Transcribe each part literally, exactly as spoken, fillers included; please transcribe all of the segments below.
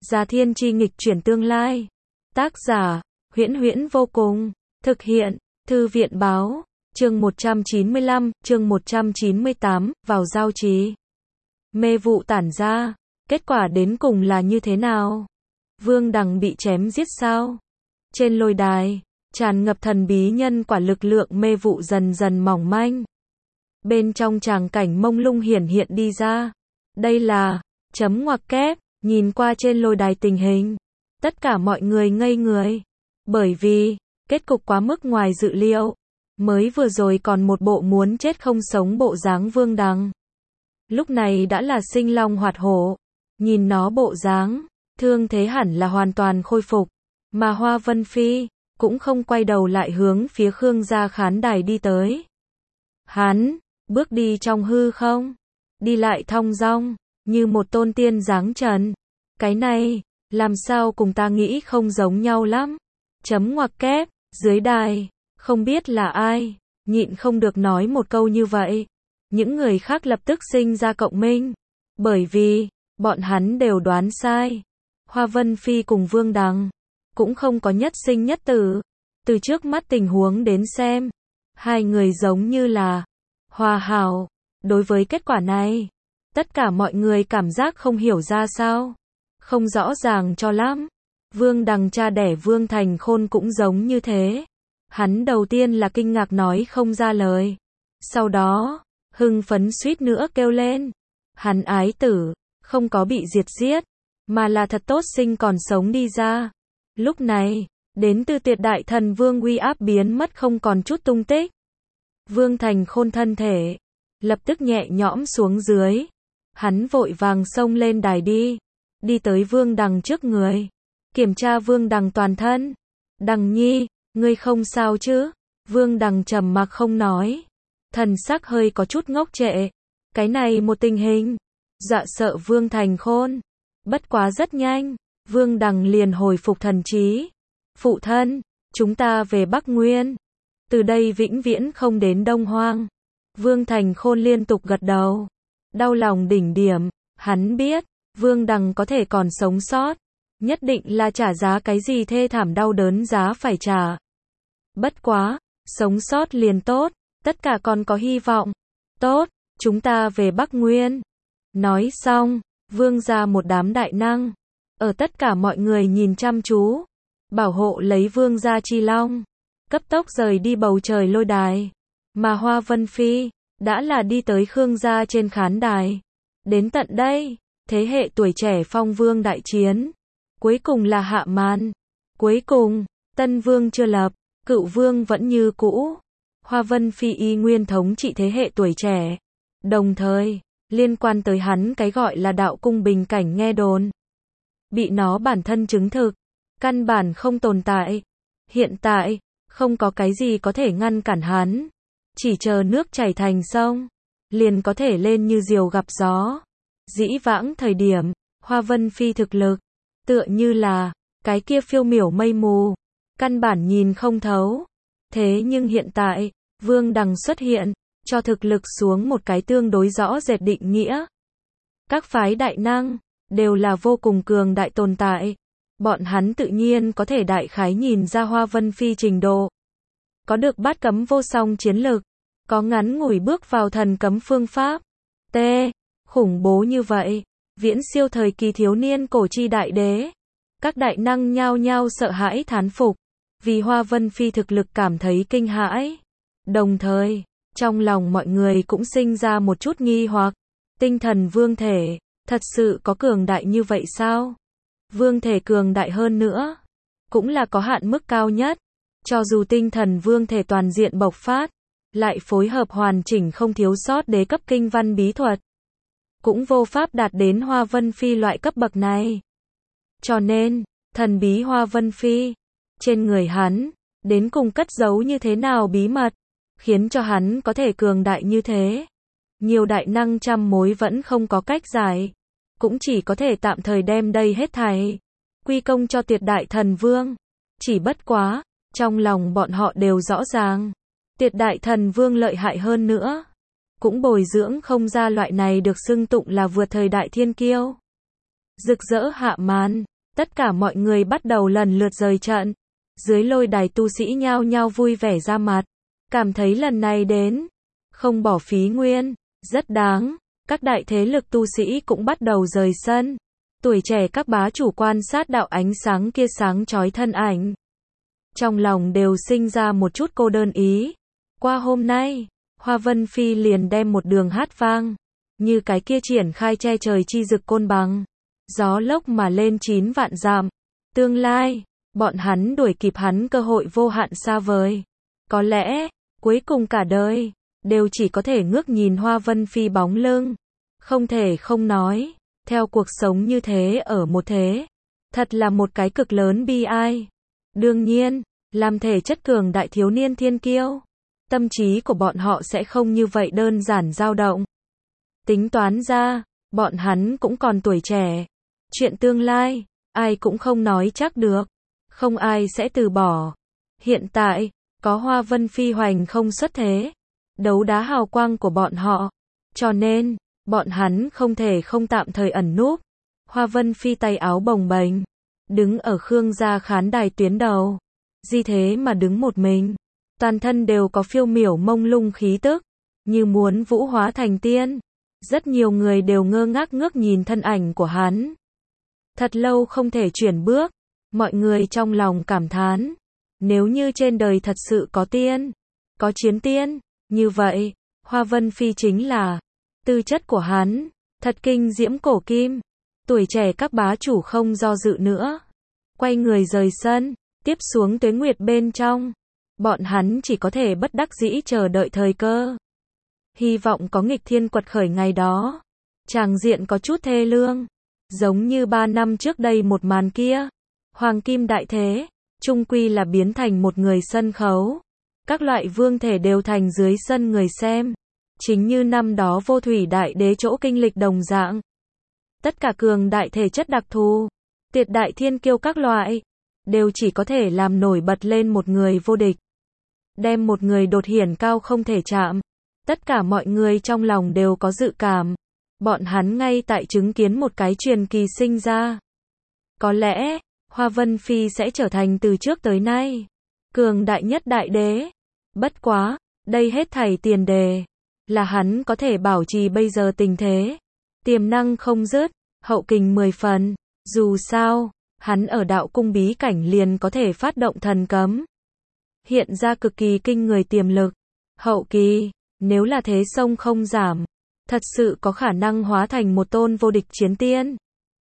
Già Thiên Chi nghịch chuyển tương lai. Tác giả, Huyễn Huyễn vô cùng. Thực hiện, Thư viện báo. Chương một trăm chín mươi lăm, chương một trăm chín mươi tám, vào giao trì. Mê vụ tản ra, kết quả đến cùng là như thế nào? Vương Đằng bị chém giết sao? Trên lôi đài, tràn ngập thần bí nhân quả lực lượng mê vụ dần dần mỏng manh. Bên trong tràng cảnh mông lung hiển hiện đi ra. Đây là, chấm ngoặc kép, nhìn qua trên lôi đài tình hình. Tất cả mọi người ngây người. Bởi vì, kết cục quá mức ngoài dự liệu. Mới vừa rồi còn một bộ muốn chết không sống bộ dáng Vương Đằng. Lúc này đã là sinh long hoạt hổ. Nhìn nó bộ dáng, thương thế hẳn là hoàn toàn khôi phục. Mà Hoa Vân Phi, cũng không quay đầu lại hướng phía Khương gia khán đài đi tới. Hắn, bước đi trong hư không, đi lại thong dong, như một tôn tiên dáng trần. Cái này, làm sao cùng ta nghĩ không giống nhau lắm. Chấm ngoặc kép, dưới đài, không biết là ai, nhịn không được nói một câu như vậy. Những người khác lập tức sinh ra cộng minh, bởi vì, bọn hắn đều đoán sai. Hoa Vân Phi cùng Vương Đằng, cũng không có nhất sinh nhất tử. Từ trước mắt tình huống đến xem, hai người giống như là hòa hảo. Đối với kết quả này, tất cả mọi người cảm giác không hiểu ra sao, không rõ ràng cho lắm. Vương Đằng cha đẻ Vương Thành Khôn cũng giống như thế. Hắn đầu tiên là kinh ngạc nói không ra lời. Sau đó, hưng phấn suýt nữa kêu lên. Hắn ái tử, không có bị diệt giết, mà là thật tốt sinh còn sống đi ra. Lúc này, đến từ Tuyệt Đại Thần Vương uy áp biến mất không còn chút tung tích. Vương Thành Khôn thân thể, lập tức nhẹ nhõm xuống dưới. Hắn vội vàng xông lên đài đi, đi tới Vương Đằng trước người, kiểm tra Vương Đằng toàn thân. Đằng nhi, ngươi không sao chứ? Vương Đằng trầm mặc không nói, thần sắc hơi có chút ngốc trệ. Cái này một tình hình, dọa sợ Vương Thành Khôn. Bất quá rất nhanh, Vương Đằng liền hồi phục thần trí. Phụ thân, chúng ta về Bắc Nguyên, từ đây vĩnh viễn không đến Đông Hoang. Vương Thành Khôn liên tục gật đầu, đau lòng đỉnh điểm. Hắn biết, Vương Đằng có thể còn sống sót, nhất định là trả giá cái gì thê thảm đau đớn giá phải trả. Bất quá, sống sót liền tốt, tất cả còn có hy vọng. Tốt, chúng ta về Bắc Nguyên. Nói xong, Vương ra một đám đại năng, ở tất cả mọi người nhìn chăm chú, bảo hộ lấy Vương gia Chi Long, cấp tốc rời đi bầu trời lôi đài. Mà Hoa Vân Phi, đã là đi tới Khương gia trên khán đài. Đến tận đây, thế hệ tuổi trẻ phong vương đại chiến, cuối cùng là hạ màn. Cuối cùng, tân vương chưa lập, cựu vương vẫn như cũ. Hoa Vân Phi y nguyên thống trị thế hệ tuổi trẻ. Đồng thời, liên quan tới hắn cái gọi là đạo cung bình cảnh nghe đồn, bị nó bản thân chứng thực, căn bản không tồn tại. Hiện tại, không có cái gì có thể ngăn cản hắn. Chỉ chờ nước chảy thành sông, liền có thể lên như diều gặp gió. Dĩ vãng thời điểm, Hoa Vân Phi thực lực, tựa như là, cái kia phiêu miểu mây mù, căn bản nhìn không thấu. Thế nhưng hiện tại, Vương Đằng xuất hiện, cho thực lực xuống một cái tương đối rõ rệt định nghĩa. Các phái đại năng, đều là vô cùng cường đại tồn tại. Bọn hắn tự nhiên có thể đại khái nhìn ra Hoa Vân Phi trình độ. Có được bát cấm vô song chiến lực, có ngắn ngủi bước vào thần cấm phương pháp. T. Khủng bố như vậy, viễn siêu thời kỳ thiếu niên cổ chi đại đế. Các đại năng nhao nhao sợ hãi thán phục, vì Hoa Vân Phi thực lực cảm thấy kinh hãi. Đồng thời, trong lòng mọi người cũng sinh ra một chút nghi hoặc. Tinh thần vương thể, thật sự có cường đại như vậy sao? Vương thể cường đại hơn nữa, cũng là có hạn mức cao nhất. Cho dù tinh thần vương thể toàn diện bộc phát, lại phối hợp hoàn chỉnh không thiếu sót đế cấp kinh văn bí thuật, cũng vô pháp đạt đến Hoa Vân Phi loại cấp bậc này. Cho nên, thần bí Hoa Vân Phi, trên người hắn, đến cùng cất giấu như thế nào bí mật, khiến cho hắn có thể cường đại như thế. Nhiều đại năng trăm mối vẫn không có cách giải, cũng chỉ có thể tạm thời đem đây hết thảy quy công cho Tuyệt Đại Thần Vương. Chỉ bất quá, trong lòng bọn họ đều rõ ràng, Tuyệt Đại Thần Vương lợi hại hơn nữa, cũng bồi dưỡng không ra loại này được xưng tụng là vượt thời đại thiên kiêu. Rực rỡ hạ màn, Tất cả mọi người bắt đầu lần lượt rời trận. Dưới lôi đài tu sĩ nhao nhao vui vẻ ra mặt. Cảm thấy lần này đến, không bỏ phí nguyên, rất đáng. Các đại thế lực tu sĩ cũng bắt đầu rời sân. Tuổi trẻ các bá chủ quan sát đạo ánh sáng kia sáng chói thân ảnh. Trong lòng đều sinh ra một chút cô đơn ý. Qua hôm nay, Hoa Vân Phi liền đem một đường hát vang. Như cái kia triển khai che trời chi rực côn bằng. Gió lốc mà lên chín vạn dặm. Tương lai, bọn hắn đuổi kịp hắn cơ hội vô hạn xa vời. Có lẽ, cuối cùng cả đời, đều chỉ có thể ngước nhìn Hoa Vân Phi bóng lưng. Không thể không nói, theo cuộc sống như thế ở một thế. Thật là một cái cực lớn bi ai. Đương nhiên, làm thể chất cường đại thiếu niên thiên kiêu. Tâm trí của bọn họ sẽ không như vậy đơn giản dao động. Tính toán ra, bọn hắn cũng còn tuổi trẻ. Chuyện tương lai, ai cũng không nói chắc được. Không ai sẽ từ bỏ. Hiện tại, có Hoa Vân Phi hoành không xuất thế. Đấu đá hào quang của bọn họ. Cho nên, bọn hắn không thể không tạm thời ẩn núp. Hoa Vân Phi tay áo bồng bềnh, đứng ở Khương gia khán đài tuyến đầu. Di thế mà đứng một mình. Toàn thân đều có phiêu miểu mông lung khí tức. Như muốn vũ hóa thành tiên. Rất nhiều người đều ngơ ngác ngước nhìn thân ảnh của hắn. Thật lâu không thể chuyển bước. Mọi người trong lòng cảm thán. Nếu như trên đời thật sự có tiên, có chiến tiên, như vậy, Hoa Vân Phi chính là tư chất của hắn, thật kinh diễm cổ kim. Tuổi trẻ các bá chủ không do dự nữa. Quay người rời sân, tiếp xuống tuế nguyệt bên trong. Bọn hắn chỉ có thể bất đắc dĩ chờ đợi thời cơ. Hy vọng có nghịch thiên quật khởi ngày đó. Tràng diện có chút thê lương. Giống như ba năm trước đây một màn kia. Hoàng kim đại thế, chung quy là biến thành một người sân khấu. Các loại vương thể đều thành dưới sân người xem. Chính như năm đó vô thủy đại đế chỗ kinh lịch đồng dạng. Tất cả cường đại thể chất đặc thù, tuyệt đại thiên kiêu các loại, đều chỉ có thể làm nổi bật lên một người vô địch. Đem một người đột hiển cao không thể chạm. Tất cả mọi người trong lòng đều có dự cảm. Bọn hắn ngay tại chứng kiến một cái truyền kỳ sinh ra. Có lẽ, Hoa Vân Phi sẽ trở thành từ trước tới nay cường đại nhất đại đế. Bất quá, đây hết thảy tiền đề là hắn có thể bảo trì bây giờ tình thế. Tiềm năng không dứt, hậu kình mười phần. Dù sao, hắn ở đạo cung bí cảnh liền có thể phát động thần cấm. Hiện ra cực kỳ kinh người tiềm lực. Hậu kỳ, nếu là thế sông không giảm, thật sự có khả năng hóa thành một tôn vô địch chiến tiên.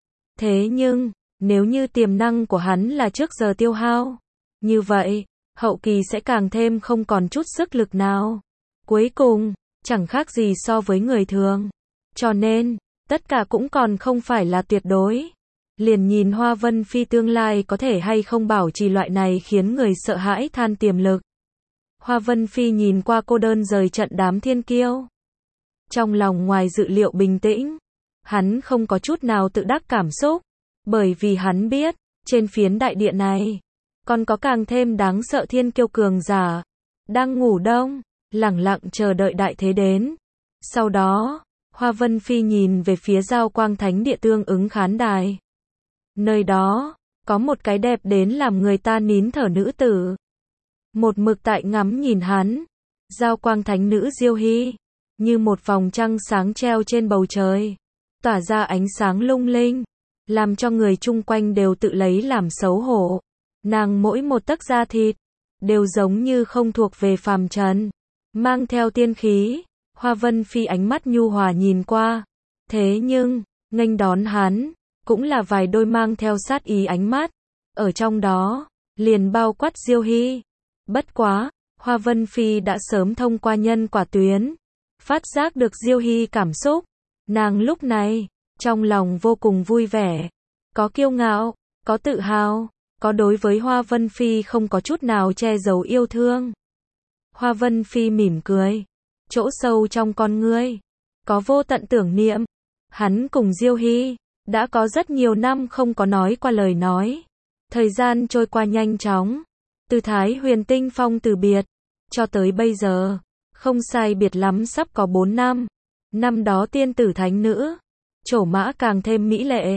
Thế nhưng, nếu như tiềm năng của hắn là trước giờ tiêu hao, như vậy, hậu kỳ sẽ càng thêm không còn chút sức lực nào. Cuối cùng, chẳng khác gì so với người thường. Cho nên, tất cả cũng còn không phải là tuyệt đối. Liền nhìn Hoa Vân Phi tương lai có thể hay không bảo trì loại này khiến người sợ hãi than tiềm lực. Hoa Vân Phi nhìn qua cô đơn rời trận đám thiên kiêu. Trong lòng ngoài dự liệu bình tĩnh. Hắn không có chút nào tự đắc cảm xúc. Bởi vì hắn biết, trên phiến đại địa này, còn có càng thêm đáng sợ thiên kiêu cường giả. Đang ngủ đông, lẳng lặng chờ đợi đại thế đến. Sau đó, Hoa Vân Phi nhìn về phía Giao Quang Thánh Địa tương ứng khán đài. Nơi đó, có một cái đẹp đến làm người ta nín thở nữ tử. Một mực tại ngắm nhìn hắn. Giao Quang Thánh Nữ Diêu Hy, như một vòng trăng sáng treo trên bầu trời, tỏa ra ánh sáng lung linh, làm cho người chung quanh đều tự lấy làm xấu hổ. Nàng mỗi một tấc da thịt, đều giống như không thuộc về phàm trần, mang theo tiên khí. Hoa Vân Phi ánh mắt nhu hòa nhìn qua. Thế nhưng, nghênh đón hắn, cũng là vài đôi mang theo sát ý ánh mắt. Ở trong đó, liền bao quát Diêu Hy. Bất quá, Hoa Vân Phi đã sớm thông qua nhân quả tuyến, phát giác được Diêu Hy cảm xúc. Nàng lúc này, trong lòng vô cùng vui vẻ. Có kiêu ngạo, có tự hào, có đối với Hoa Vân Phi không có chút nào che giấu yêu thương. Hoa Vân Phi mỉm cười. Chỗ sâu trong con ngươi, có vô tận tưởng niệm. Hắn cùng Diêu Hy, đã có rất nhiều năm không có nói qua lời nói. Thời gian trôi qua nhanh chóng. Từ Thái Huyền Tinh Phong từ biệt, cho tới bây giờ, không sai biệt lắm sắp có bốn năm. Năm đó tiên tử thánh nữ, trổ mã càng thêm mỹ lệ.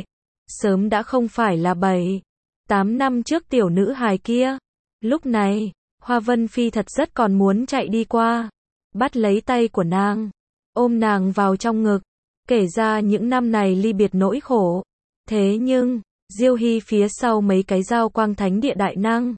sớm đã không phải là bảy, tám năm trước tiểu nữ hài kia. Lúc này, Hoa Vân Phi thật rất còn muốn chạy đi qua, bắt lấy tay của nàng, ôm nàng vào trong ngực, kể ra những năm này ly biệt nỗi khổ. Thế nhưng, Diêu Hy phía sau mấy cái Giao Quang Thánh Địa đại năng,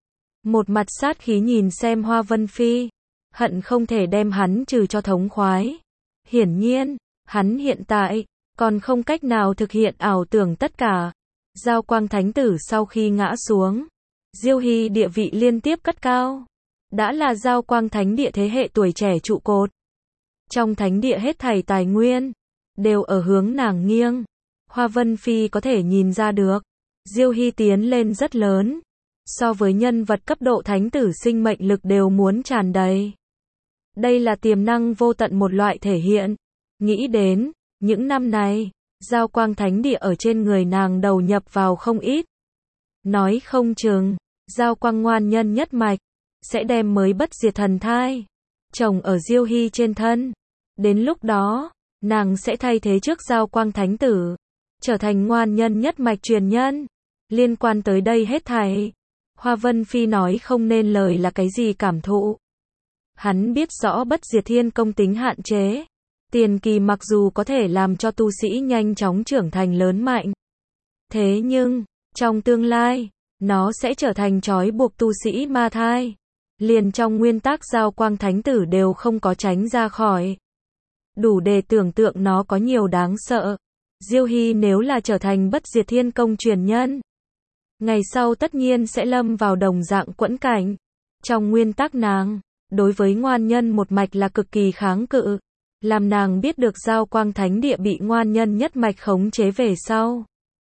một mặt sát khí nhìn xem Hoa Vân Phi, hận không thể đem hắn trừ cho thống khoái. Hiển nhiên, hắn hiện tại còn không cách nào thực hiện ảo tưởng tất cả. Giao Quang Thánh Tử sau khi ngã xuống, Diêu Hy địa vị liên tiếp cất cao, đã là Giao Quang Thánh Địa thế hệ tuổi trẻ trụ cột. Trong thánh địa hết thảy tài nguyên đều ở hướng nàng nghiêng. Hoa Vân Phi có thể nhìn ra được, Diêu Hy tiến lên rất lớn, so với nhân vật cấp độ thánh tử sinh mệnh lực đều muốn tràn đầy. Đây là tiềm năng vô tận một loại thể hiện. Nghĩ đến, những năm này, Giao Quang Thánh Địa ở trên người nàng đầu nhập vào không ít. Nói không chừng, Giao Quang ngoan nhân nhất mạch, sẽ đem mới bất diệt thần thai trồng ở Diêu Hy trên thân. Đến lúc đó, nàng sẽ thay thế trước Giao Quang Thánh Tử, trở thành ngoan nhân nhất mạch truyền nhân. Liên quan tới đây hết thảy, Hoa Vân Phi nói không nên lời là cái gì cảm thụ. Hắn biết rõ bất diệt thiên công tính hạn chế. Tiền kỳ mặc dù có thể làm cho tu sĩ nhanh chóng trưởng thành lớn mạnh, thế nhưng, trong tương lai, nó sẽ trở thành trói buộc tu sĩ ma thai. Liền trong nguyên tắc Giao Quang Thánh Tử đều không có tránh ra khỏi. Đủ để tưởng tượng nó có nhiều đáng sợ. Diêu Hy nếu là trở thành bất diệt thiên công truyền nhân, ngày sau tất nhiên sẽ lâm vào đồng dạng quẫn cảnh. Trong nguyên tắc nàng, đối với ngoan nhân một mạch là cực kỳ kháng cự. Làm nàng biết được Giao Quang Thánh Địa bị ngoan nhân nhất mạch khống chế về sau,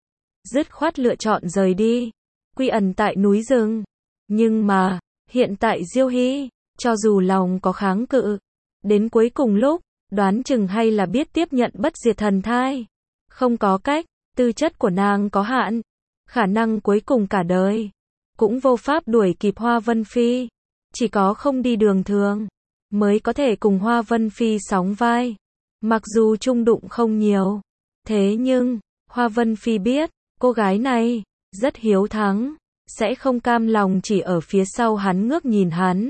dứt khoát lựa chọn rời đi, quy ẩn tại núi rừng. Nhưng mà, hiện tại Diêu Hy, cho dù lòng có kháng cự, đến cuối cùng lúc, đoán chừng hay là biết tiếp nhận bất diệt thần thai. Không có cách, tư chất của nàng có hạn, khả năng cuối cùng cả đời cũng vô pháp đuổi kịp Hoa Vân Phi. Chỉ có không đi đường thường mới có thể cùng Hoa Vân Phi sóng vai. Mặc dù chung đụng không nhiều, thế nhưng Hoa Vân Phi biết, cô gái này rất hiếu thắng, sẽ không cam lòng chỉ ở phía sau hắn ngước nhìn hắn.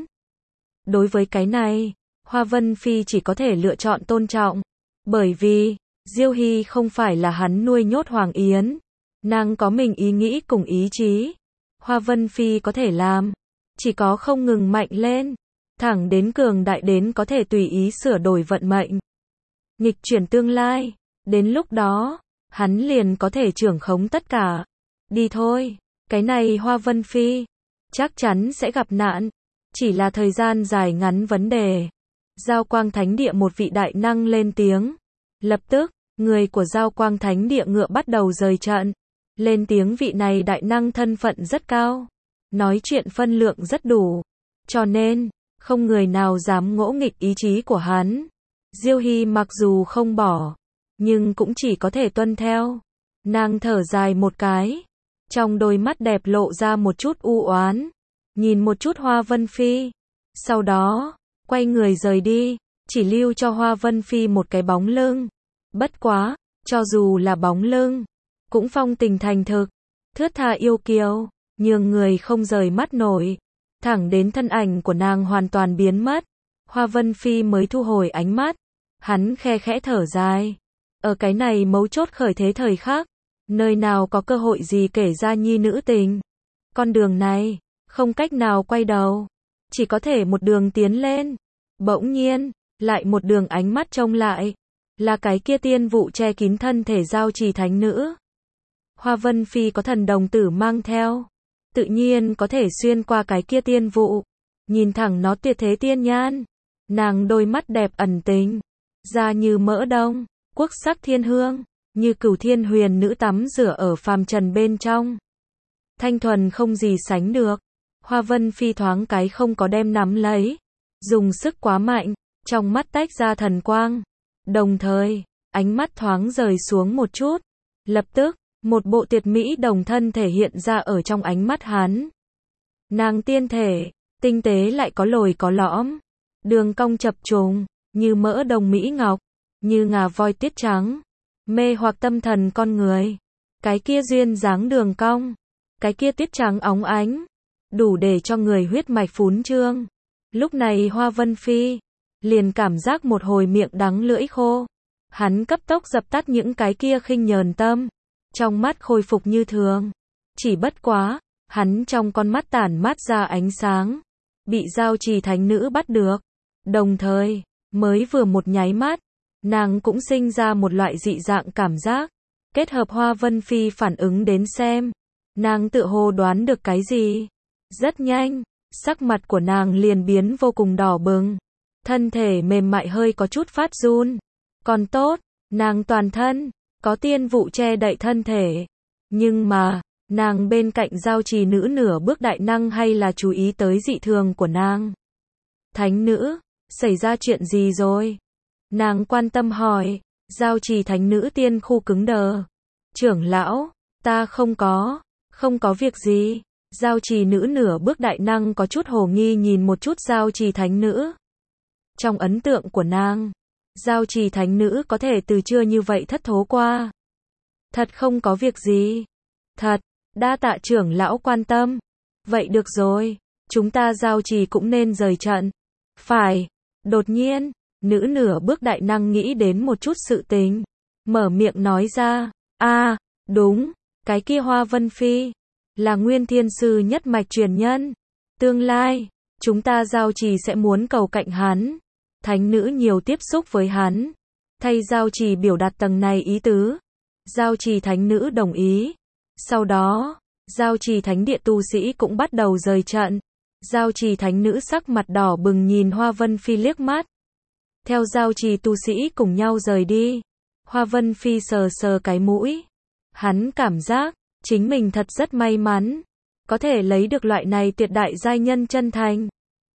Đối với cái này, Hoa Vân Phi chỉ có thể lựa chọn tôn trọng, bởi vì Diêu Hy không phải là hắn nuôi nhốt Hoàng Yến, nàng có mình ý nghĩ cùng ý chí. Hoa Vân Phi có thể làm, chỉ có không ngừng mạnh lên, thẳng đến cường đại đến có thể tùy ý sửa đổi vận mệnh, nghịch chuyển tương lai. Đến lúc đó, hắn liền có thể trưởng khống tất cả. Đi thôi, cái này Hoa Vân Phi chắc chắn sẽ gặp nạn, chỉ là thời gian dài ngắn vấn đề. Giao Quang Thánh Địa một vị đại năng lên tiếng. Lập tức, người của Giao Quang Thánh Địa ngựa bắt đầu rời trận. Lên tiếng vị này đại năng thân phận rất cao, nói chuyện phân lượng rất đủ, cho nên không người nào dám ngỗ nghịch ý chí của hắn. Diêu Hy mặc dù không bỏ, nhưng cũng chỉ có thể tuân theo. Nàng thở dài một cái, trong đôi mắt đẹp lộ ra một chút u oán, nhìn một chút Hoa Vân Phi, sau đó quay người rời đi, chỉ lưu cho Hoa Vân Phi một cái bóng lưng. Bất quá, cho dù là bóng lưng, cũng phong tình thành thực, thướt tha yêu kiều, nhường người không rời mắt nổi. Thẳng đến thân ảnh của nàng hoàn toàn biến mất, Hoa Vân Phi mới thu hồi ánh mắt. Hắn khe khẽ thở dài. Ở cái này mấu chốt khởi thế thời khắc, nơi nào có cơ hội gì kể ra nhi nữ tình. Con đường này, không cách nào quay đầu, chỉ có thể một đường tiến lên. Bỗng nhiên, lại một đường ánh mắt trông lại, là cái kia tiên vụ che kín thân thể Giao Trì thánh nữ. Hoa Vân Phi có thần đồng tử mang theo, tự nhiên có thể xuyên qua cái kia tiên vụ, nhìn thẳng nó tuyệt thế tiên nhan. Nàng đôi mắt đẹp ẩn tình, da như mỡ đông, quốc sắc thiên hương, như cửu thiên huyền nữ tắm rửa ở phàm trần bên trong. Thanh thuần không gì sánh được. Hoa Vân Phi thoáng cái không có đem nắm lấy, dùng sức quá mạnh, trong mắt tách ra thần quang. Đồng thời, ánh mắt thoáng rời xuống một chút. Lập tức, một bộ tuyệt mỹ đồng thân thể hiện ra ở trong ánh mắt hắn. Nàng tiên thể, tinh tế lại có lồi có lõm, đường cong chập trùng, như mỡ đồng mỹ ngọc, như ngà voi tiết trắng, mê hoặc tâm thần con người. cái kia duyên dáng đường cong, cái kia tuyết trắng óng ánh, đủ để cho người huyết mạch phún trương. Lúc này Hoa Vân Phi liền cảm giác một hồi miệng đắng lưỡi khô. Hắn cấp tốc dập tắt những cái kia khinh nhờn tâm, trong mắt khôi phục như thường. Chỉ bất quá, hắn trong con mắt tản mát ra ánh sáng, bị Giao Trì thánh nữ bắt được. Đồng thời, mới vừa một nháy mắt, nàng cũng sinh ra một loại dị dạng cảm giác. Kết hợp Hoa Vân Phi phản ứng đến xem, nàng tự hồ đoán được cái gì. Rất nhanh, sắc mặt của nàng liền biến vô cùng đỏ bừng, thân thể mềm mại hơi có chút phát run. Còn tốt, nàng toàn thân có tiên vụ che đậy thân thể, nhưng mà nàng bên cạnh Giao Trì nữ nửa bước đại năng hay là chú ý tới dị thường của nàng. Thánh nữ, xảy ra chuyện gì rồi? Nàng quan tâm hỏi. Giao Trì thánh nữ tiên khu cứng đờ. Trưởng lão, ta không có, không có việc gì. Giao Trì nữ nửa bước đại năng có chút hồ nghi nhìn một chút Giao Trì thánh nữ. Trong ấn tượng của nàng, Giao Trì thánh nữ có thể từ chưa như vậy thất thố qua. Thật không có việc gì. Thật, đa tạ trưởng lão quan tâm. Vậy được rồi, chúng ta Giao Trì cũng nên rời trận. Phải. Đột nhiên, nữ nửa bước đại năng nghĩ đến một chút sự tình, mở miệng nói ra. A, à, đúng, cái kia Hoa Vân Phi là Nguyên Thiên Sư nhất mạch truyền nhân. Tương lai, chúng ta Giao Trì sẽ muốn cầu cạnh hắn. Thánh nữ nhiều tiếp xúc với hắn, thay Giao Trì biểu đạt tầng này ý tứ. Giao Trì thánh nữ đồng ý. Sau đó, Giao Trì thánh địa tu sĩ cũng bắt đầu rời trận. Giao Trì thánh nữ sắc mặt đỏ bừng nhìn Hoa Vân Phi liếc mắt. Theo Giao Trì tu sĩ cùng nhau rời đi, Hoa Vân Phi sờ sờ cái mũi. Hắn cảm giác, chính mình thật rất may mắn, có thể lấy được loại này tuyệt đại giai nhân chân thành.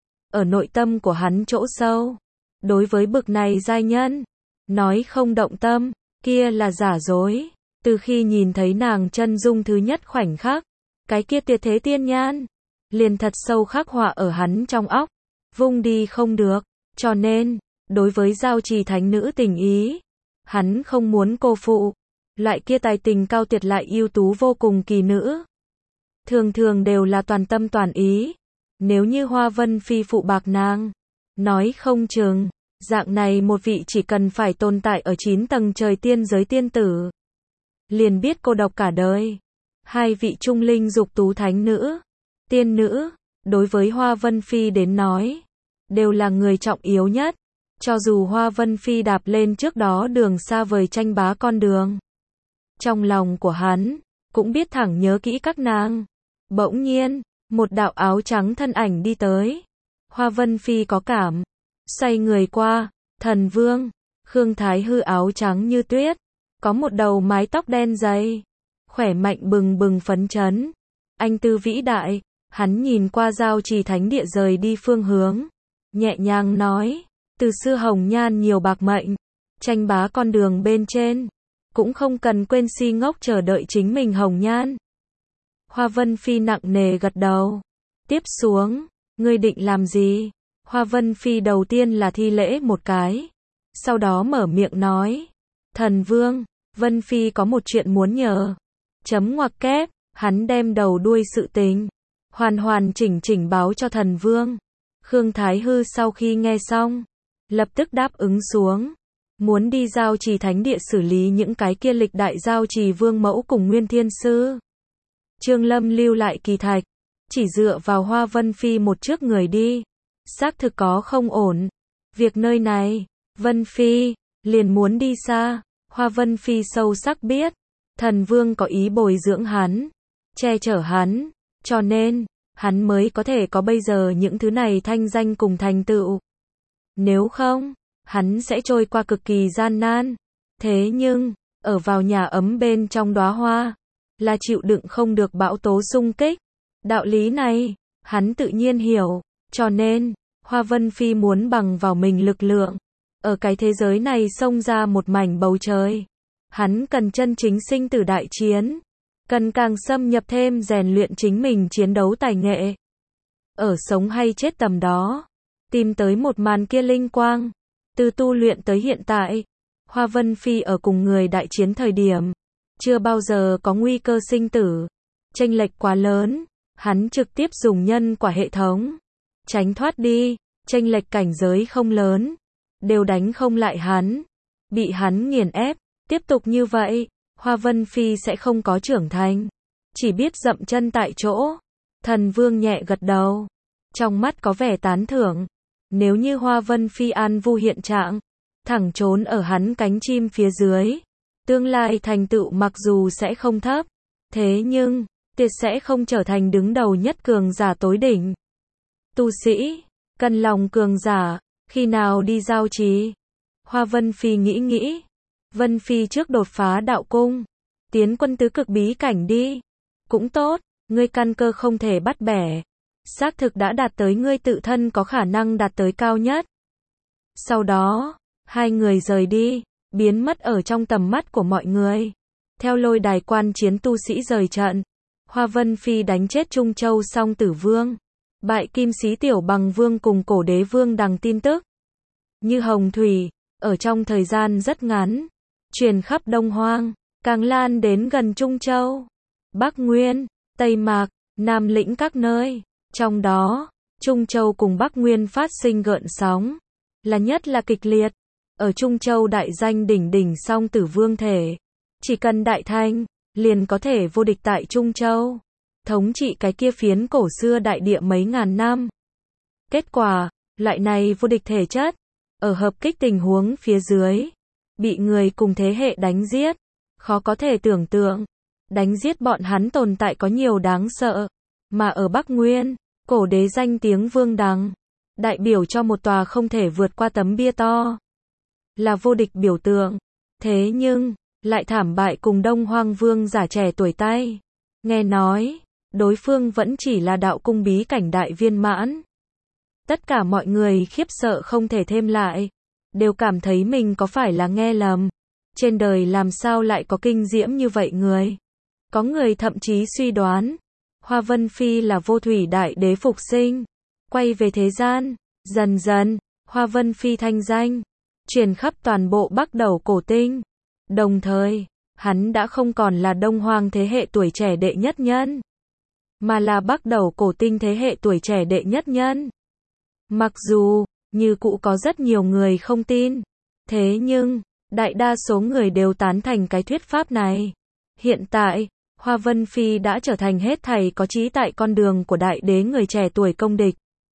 Ở nội tâm của hắn chỗ sâu, đối với bực này giai nhân, nói không động tâm, kia là giả dối. Từ khi nhìn thấy nàng chân dung thứ nhất khoảnh khắc, cái kia tuyệt thế tiên nhan, liền thật sâu khắc họa ở hắn trong óc, vung đi không được. Cho nên, đối với Giao Trì thánh nữ tình ý, hắn không muốn cô phụ. Loại kia tài tình cao tuyệt lại ưu tú vô cùng kỳ nữ, thường thường đều là toàn tâm toàn ý. Nếu như Hoa Vân Phi phụ bạc nàng, nói không chừng, dạng này một vị chỉ cần phải tồn tại ở chín tầng trời tiên giới tiên tử, liền biết cô độc cả đời. Hai vị trung linh dục tú thánh nữ, tiên nữ, đối với Hoa Vân Phi đến nói, đều là người trọng yếu nhất. Cho dù Hoa Vân Phi đạp lên trước đó đường xa vời tranh bá con đường, trong lòng của hắn, cũng biết thẳng nhớ kỹ các nàng. Bỗng nhiên, một đạo áo trắng thân ảnh đi tới. Hoa Vân Phi có cảm, xoay người qua, thần vương, Khương Thái Hư áo trắng như tuyết, có một đầu mái tóc đen dày, khỏe mạnh bừng bừng phấn chấn. Anh tư vĩ đại, hắn nhìn qua Giao Trì thánh địa rời đi phương hướng, nhẹ nhàng nói, từ xưa hồng nhan nhiều bạc mệnh, tranh bá con đường bên trên, cũng không cần quên si ngốc chờ đợi chính mình hồng nhan. Hoa Vân Phi nặng nề gật đầu. Tiếp xuống, ngươi định làm gì? Hoa Vân Phi đầu tiên là thi lễ một cái, sau đó mở miệng nói, thần vương, Vân Phi có một chuyện muốn nhờ. Chấm ngoặc kép, hắn đem đầu đuôi sự tình, hoàn hoàn chỉnh chỉnh báo cho thần vương. Khương Thái Hư sau khi nghe xong, lập tức đáp ứng xuống, muốn đi Giao Trì thánh địa xử lý những cái kia lịch đại Giao Trì vương mẫu cùng Nguyên Thiên Sư. Trương Lâm lưu lại kỳ thạch, chỉ dựa vào Hoa Vân Phi một trước người đi, xác thực có không ổn. Việc nơi này, Vân Phi liền muốn đi xa. Hoa Vân Phi sâu sắc biết, thần vương có ý bồi dưỡng hắn, che chở hắn, cho nên, hắn mới có thể có bây giờ những thứ này thanh danh cùng thành tựu. Nếu không, hắn sẽ trôi qua cực kỳ gian nan. Thế nhưng, ở vào nhà ấm bên trong đóa hoa, là chịu đựng không được bão tố xung kích. Đạo lý này, hắn tự nhiên hiểu, cho nên, Hoa Vân Phi muốn bằng vào mình lực lượng, ở cái thế giới này xông ra một mảnh bầu trời. Hắn cần chân chính sinh tử đại chiến, cần càng xâm nhập thêm rèn luyện chính mình chiến đấu tài nghệ. Ở sống hay chết tầm đó, tìm tới một màn kia linh quang, từ tu luyện tới hiện tại, Hoa Vân Phi ở cùng người đại chiến thời điểm, chưa bao giờ có nguy cơ sinh tử. Chênh lệch quá lớn, hắn trực tiếp dùng nhân quả hệ thống. Tránh thoát đi, chênh lệch cảnh giới không lớn. Đều đánh không lại hắn. Bị hắn nghiền ép, tiếp tục như vậy, Hoa Vân Phi sẽ không có trưởng thành. Chỉ biết dậm chân tại chỗ. Thần Vương nhẹ gật đầu. Trong mắt có vẻ tán thưởng. Nếu như Hoa Vân Phi an vu hiện trạng, thẳng trốn ở hắn cánh chim phía dưới, tương lai thành tựu mặc dù sẽ không thấp, thế nhưng, tuyệt sẽ không trở thành đứng đầu nhất cường giả tối đỉnh. Tu sĩ, cần lòng cường giả, khi nào đi giao trì? Hoa Vân Phi nghĩ nghĩ. Vân Phi trước đột phá đạo cung, tiến quân tứ cực bí cảnh đi. Cũng tốt, ngươi căn cơ không thể bắt bẻ. Xác thực đã đạt tới ngươi tự thân có khả năng đạt tới cao nhất. Sau đó, hai người rời đi, biến mất ở trong tầm mắt của mọi người. Theo lôi đài quan chiến tu sĩ rời trận, Hoa Vân Phi đánh chết Trung Châu Song Tử Vương, bại Kim Sĩ Tiểu Bằng Vương cùng Cổ Đế Vương đằng tin tức. Như hồng thủy, ở trong thời gian rất ngắn, truyền khắp Đông Hoang, càng lan đến gần Trung Châu, Bắc Nguyên, Tây Mạc, Nam Lĩnh các nơi. Trong đó, Trung Châu cùng Bắc Nguyên phát sinh gợn sóng, là nhất là kịch liệt. Ở Trung Châu đại danh đỉnh đỉnh Song Tử Vương thể, chỉ cần đại thành, liền có thể vô địch tại Trung Châu, thống trị cái kia phiến cổ xưa đại địa mấy ngàn năm. Kết quả, loại này vô địch thể chất, ở hợp kích tình huống phía dưới, bị người cùng thế hệ đánh giết, khó có thể tưởng tượng. Đánh giết bọn hắn tồn tại có nhiều đáng sợ, mà ở Bắc Nguyên, Cổ Đế danh tiếng Vương đằng, đại biểu cho một tòa không thể vượt qua tấm bia to, là vô địch biểu tượng. Thế nhưng, lại thảm bại cùng Đông Hoang Vương giả trẻ tuổi tay. Nghe nói, đối phương vẫn chỉ là đạo cung bí cảnh đại viên mãn. Tất cả mọi người khiếp sợ không thể thêm lại, đều cảm thấy mình có phải là nghe lầm. Trên đời làm sao lại có kinh diễm như vậy người? Có người thậm chí suy đoán, Hoa Vân Phi là vô thủy đại đế phục sinh, quay về thế gian. Dần dần, Hoa Vân Phi thanh danh truyền khắp toàn bộ Bắc Đầu cổ tinh. Đồng thời, hắn đã không còn là Đông Hoang thế hệ tuổi trẻ đệ nhất nhân, mà là Bắc Đầu cổ tinh thế hệ tuổi trẻ đệ nhất nhân. Mặc dù, như cũ có rất nhiều người không tin, thế nhưng, đại đa số người đều tán thành cái thuyết pháp này. Hiện tại, Hoa Vân Phi đã trở thành hết thảy có trí tại con đường của đại đế người trẻ tuổi công địch.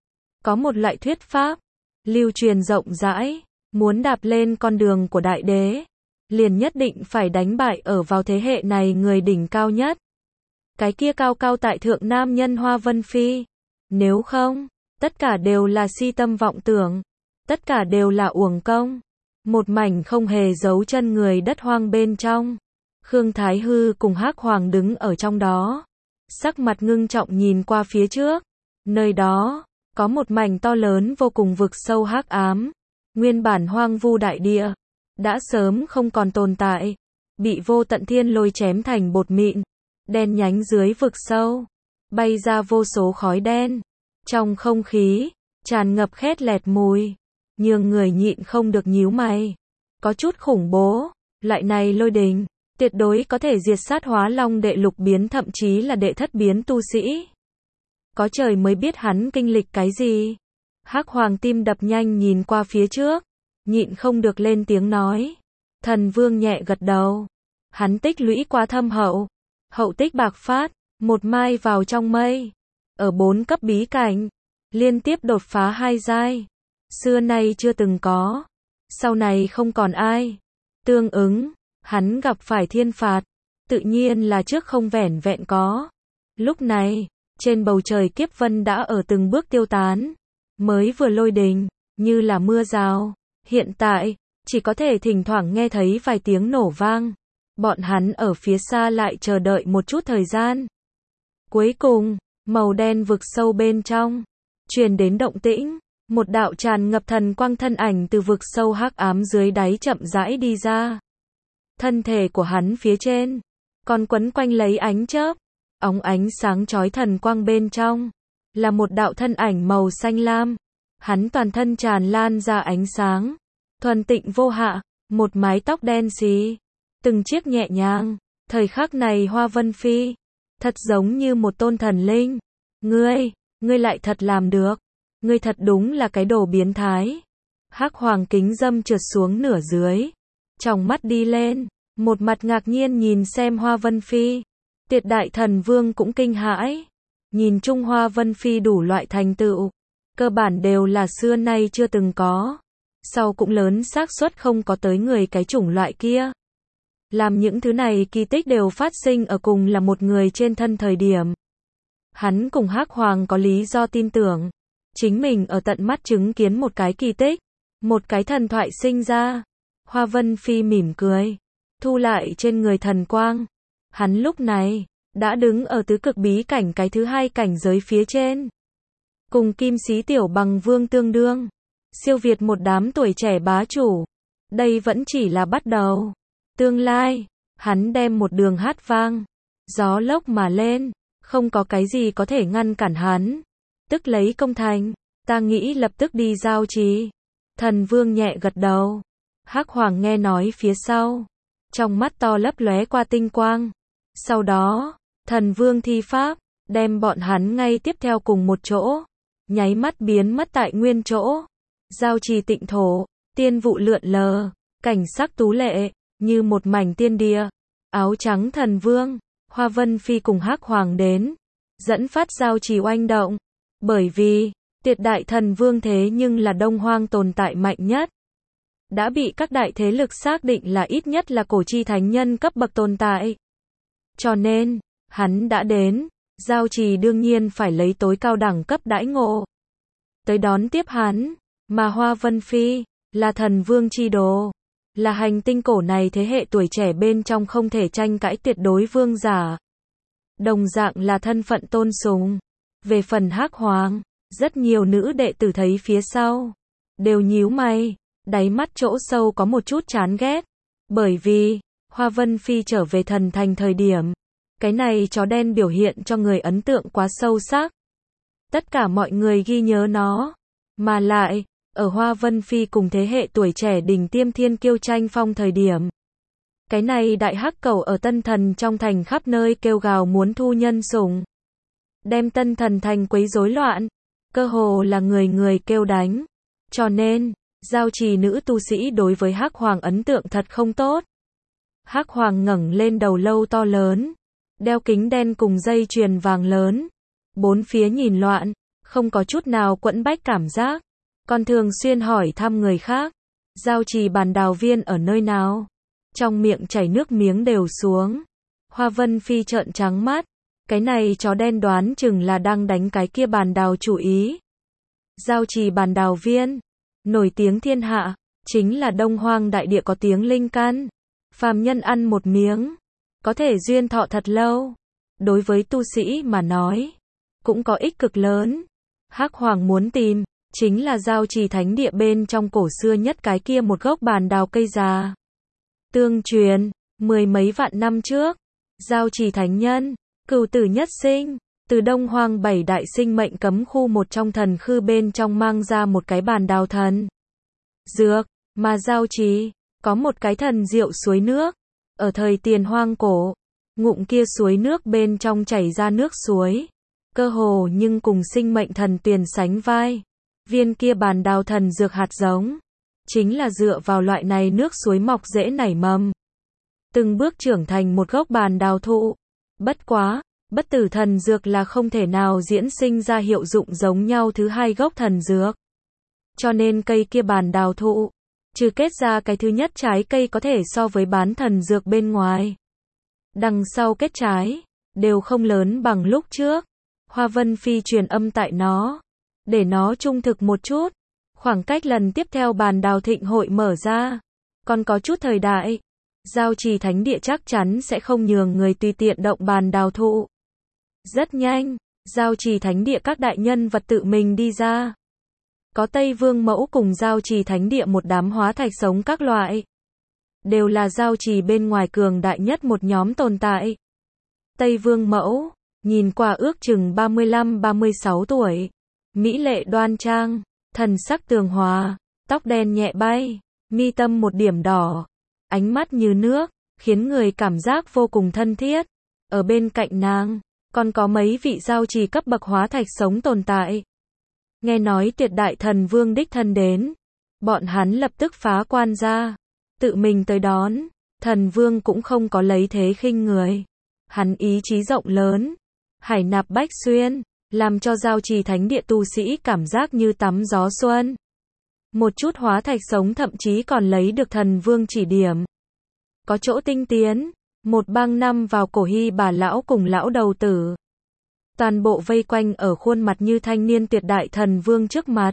Có một loại thuyết pháp, lưu truyền rộng rãi, muốn đạp lên con đường của đại đế, liền nhất định phải đánh bại ở vào thế hệ này người đỉnh cao nhất. Cái kia cao cao tại thượng nam nhân Hoa Vân Phi. Nếu không, tất cả đều là si tâm vọng tưởng, tất cả đều là uổng công. Một mảnh không hề giấu chân người đất hoang bên trong. Khương Thái Hư cùng Hắc Hoàng đứng ở trong đó, sắc mặt ngưng trọng nhìn qua phía trước. Nơi đó, có một mảnh to lớn vô cùng vực sâu hắc ám. Nguyên bản hoang vu đại địa, đã sớm không còn tồn tại, bị vô tận thiên lôi chém thành bột mịn. Đen nhánh dưới vực sâu, bay ra vô số khói đen. Trong không khí, tràn ngập khét lẹt mùi, nhường người nhịn không được nhíu mày. Có chút khủng bố, loại này lôi đình, tuyệt đối có thể diệt sát Hóa Long đệ lục biến thậm chí là đệ thất biến tu sĩ. Có trời mới biết hắn kinh lịch cái gì. Hắc Hoàng tim đập nhanh nhìn qua phía trước, nhịn không được lên tiếng nói. Thần Vương nhẹ gật đầu. Hắn tích lũy quá thâm hậu, hậu tích bạc phát, một mai vào trong mây. Ở bốn cấp bí cảnh, liên tiếp đột phá hai giai. Xưa nay chưa từng có, sau này không còn ai. Tương ứng, hắn gặp phải thiên phạt, tự nhiên là trước không vẻn vẹn có. Lúc này, trên bầu trời kiếp vân đã ở từng bước tiêu tán. Mới vừa lôi đình, như là mưa rào. Hiện tại, chỉ có thể thỉnh thoảng nghe thấy vài tiếng nổ vang. Bọn hắn ở phía xa lại chờ đợi một chút thời gian. Cuối cùng, màu đen vực sâu bên trong, truyền đến động tĩnh. Một đạo tràn ngập thần quang thân ảnh từ vực sâu hắc ám dưới đáy chậm rãi đi ra. Thân thể của hắn phía trên, còn quấn quanh lấy ánh chớp. Óng ánh sáng chói thần quang bên trong, là một đạo thân ảnh màu xanh lam. Hắn toàn thân tràn lan ra ánh sáng, thuần tịnh vô hạ, một mái tóc đen xì, từng chiếc nhẹ nhàng, Thời khắc này Hoa Vân Phi, thật giống như một tôn thần linh. Ngươi, ngươi lại thật làm được. Ngươi thật đúng là cái đồ biến thái. Hắc Hoàng kính dâm trượt xuống nửa dưới. Tròng mắt đi lên, một mặt ngạc nhiên nhìn xem Hoa Vân Phi. Tiệt đại thần vương cũng kinh hãi. Nhìn chung Hoa Vân Phi đủ loại thành tựu, cơ bản đều là xưa nay chưa từng có. Sau cũng lớn xác suất không có tới người cái chủng loại kia. Làm những thứ này kỳ tích đều phát sinh ở cùng là một người trên thân thời điểm. Hắn cùng Hắc Hoàng có lý do tin tưởng. Chính mình ở tận mắt chứng kiến một cái kỳ tích. Một cái thần thoại sinh ra. Hoa Vân Phi mỉm cười. Thu lại trên người thần quang. Hắn lúc này, đã đứng ở tứ cực bí cảnh cái thứ hai cảnh giới phía trên. Cùng Kim Sĩ Tiểu Bằng Vương tương đương. Siêu việt một đám tuổi trẻ bá chủ. Đây vẫn chỉ là bắt đầu. Tương lai, hắn đem một đường hát vang. Gió lốc mà lên. Không có cái gì có thể ngăn cản hắn. Tức lấy công thành. Ta nghĩ lập tức đi giao trì. Thần Vương nhẹ gật đầu. Hắc Hoàng nghe nói phía sau. Trong mắt to lấp lóe qua tinh quang. Sau đó, thần Vương thi pháp. Đem bọn hắn ngay tiếp theo cùng một chỗ. Nháy mắt biến mất tại nguyên chỗ. Giao trì tịnh thổ. Tiên vụ lượn lờ. Cảnh sắc tú lệ. Như một mảnh tiên địa. Áo trắng thần Vương. Hoa Vân Phi cùng Hắc Hoàng đến. Dẫn phát giao trì oanh động. Bởi vì, tiệt đại thần Vương thế nhưng là Đông Hoang tồn tại mạnh nhất. Đã bị các đại thế lực xác định là ít nhất là cổ chi thánh nhân cấp bậc tồn tại. Cho nên, hắn đã đến. Giao trì đương nhiên phải lấy tối cao đẳng cấp đãi ngộ. Tới đón tiếp hắn. Mà Hoa Vân Phi, là thần Vương chi đồ. Là hành tinh cổ này thế hệ tuổi trẻ bên trong không thể tranh cãi tuyệt đối vương giả. Đồng dạng là thân phận tôn sùng. Về phần Hắc Hoàng, rất nhiều nữ đệ tử thấy phía sau. Đều nhíu mày, đáy mắt chỗ sâu có một chút chán ghét. Bởi vì, Hoa Vân Phi trở về thần thành thời điểm. Cái này chó đen biểu hiện cho người ấn tượng quá sâu sắc. Tất cả mọi người ghi nhớ nó. Mà lại, ở Hoa Vân Phi cùng thế hệ tuổi trẻ đỉnh tiêm thiên kiêu tranh phong thời điểm. Cái này đại hắc cầu ở tân thần trong thành khắp nơi kêu gào muốn thu nhân sủng. Đem tân thần thành quấy rối loạn. Cơ hồ là người người kêu đánh. Cho nên, giao trì nữ tu sĩ đối với Hắc Hoàng ấn tượng thật không tốt. Hắc Hoàng ngẩng lên đầu lâu to lớn. Đeo kính đen cùng dây chuyền vàng lớn. Bốn phía nhìn loạn. Không có chút nào quẫn bách cảm giác. Còn thường xuyên hỏi thăm người khác. Giao trì bàn đào viên ở nơi nào? Trong miệng chảy nước miếng đều xuống. Hoa Vân Phi trợn trắng mắt. Cái này chó đen đoán chừng là đang đánh cái kia bàn đào chủ ý. Giao trì bàn đào viên. Nổi tiếng thiên hạ. Chính là Đông Hoang đại địa có tiếng linh căn. Phàm nhân ăn một miếng. Có thể duyên thọ thật lâu. Đối với tu sĩ mà nói. Cũng có ích cực lớn. Hắc Hoàng muốn tìm. Chính là giao trì thánh địa bên trong cổ xưa nhất cái kia một gốc bàn đào cây già. Tương truyền, mười mấy vạn năm trước, giao trì thánh nhân, cửu tử nhất sinh, từ Đông Hoang bảy đại sinh mệnh cấm khu một trong thần khư bên trong mang ra một cái bàn đào thần dược, mà giao trì, có một cái thần diệu suối nước, ở thời tiền hoang cổ, ngụm kia suối nước bên trong chảy ra nước suối, cơ hồ nhưng cùng sinh mệnh thần tuyền sánh vai. Viên kia bàn đào thần dược hạt giống, chính là dựa vào loại này nước suối mọc dễ nảy mầm. Từng bước trưởng thành một gốc bàn đào thụ. Bất quá, bất tử thần dược là không thể nào diễn sinh ra hiệu dụng giống nhau thứ hai gốc thần dược. Cho nên cây kia bàn đào thụ, trừ kết ra cái thứ nhất trái cây có thể so với bán thần dược bên ngoài. Đằng sau kết trái, đều không lớn bằng lúc trước. Hoa Vân Phi truyền âm tại nó. Để nó trung thực một chút. Khoảng cách lần tiếp theo bàn đào thịnh hội mở ra. Còn có chút thời đại. Giao trì thánh địa chắc chắn sẽ không nhường người tùy tiện động bàn đào thụ. Rất nhanh. Giao trì thánh địa các đại nhân vật tự mình đi ra. Có Tây Vương Mẫu cùng giao trì thánh địa một đám hóa thạch sống các loại. Đều là giao trì bên ngoài cường đại nhất một nhóm tồn tại. Tây Vương Mẫu. Nhìn qua ước chừng ba mươi lăm ba mươi sáu tuổi. Mỹ lệ đoan trang, thần sắc tường hòa, tóc đen nhẹ bay, mi tâm một điểm đỏ, ánh mắt như nước, khiến người cảm giác vô cùng thân thiết. Ở bên cạnh nàng, còn có mấy vị giao trì cấp bậc hóa thạch sống tồn tại. Nghe nói tuyệt đại thần vương đích thân đến, bọn hắn lập tức phá quan ra, tự mình tới đón. Thần vương cũng không có lấy thế khinh người. Hắn ý chí rộng lớn, hải nạp bách xuyên, làm cho giao trì thánh địa tu sĩ cảm giác như tắm gió xuân. Một chút hóa thạch sống thậm chí còn lấy được thần vương chỉ điểm. Có chỗ tinh tiến, một bang năm vào cổ hy bà lão cùng lão đầu tử. Toàn bộ vây quanh ở khuôn mặt như thanh niên tuyệt đại thần vương trước mặt.